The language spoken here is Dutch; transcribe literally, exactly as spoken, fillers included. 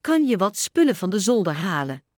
kan je wat spullen van de zolder halen.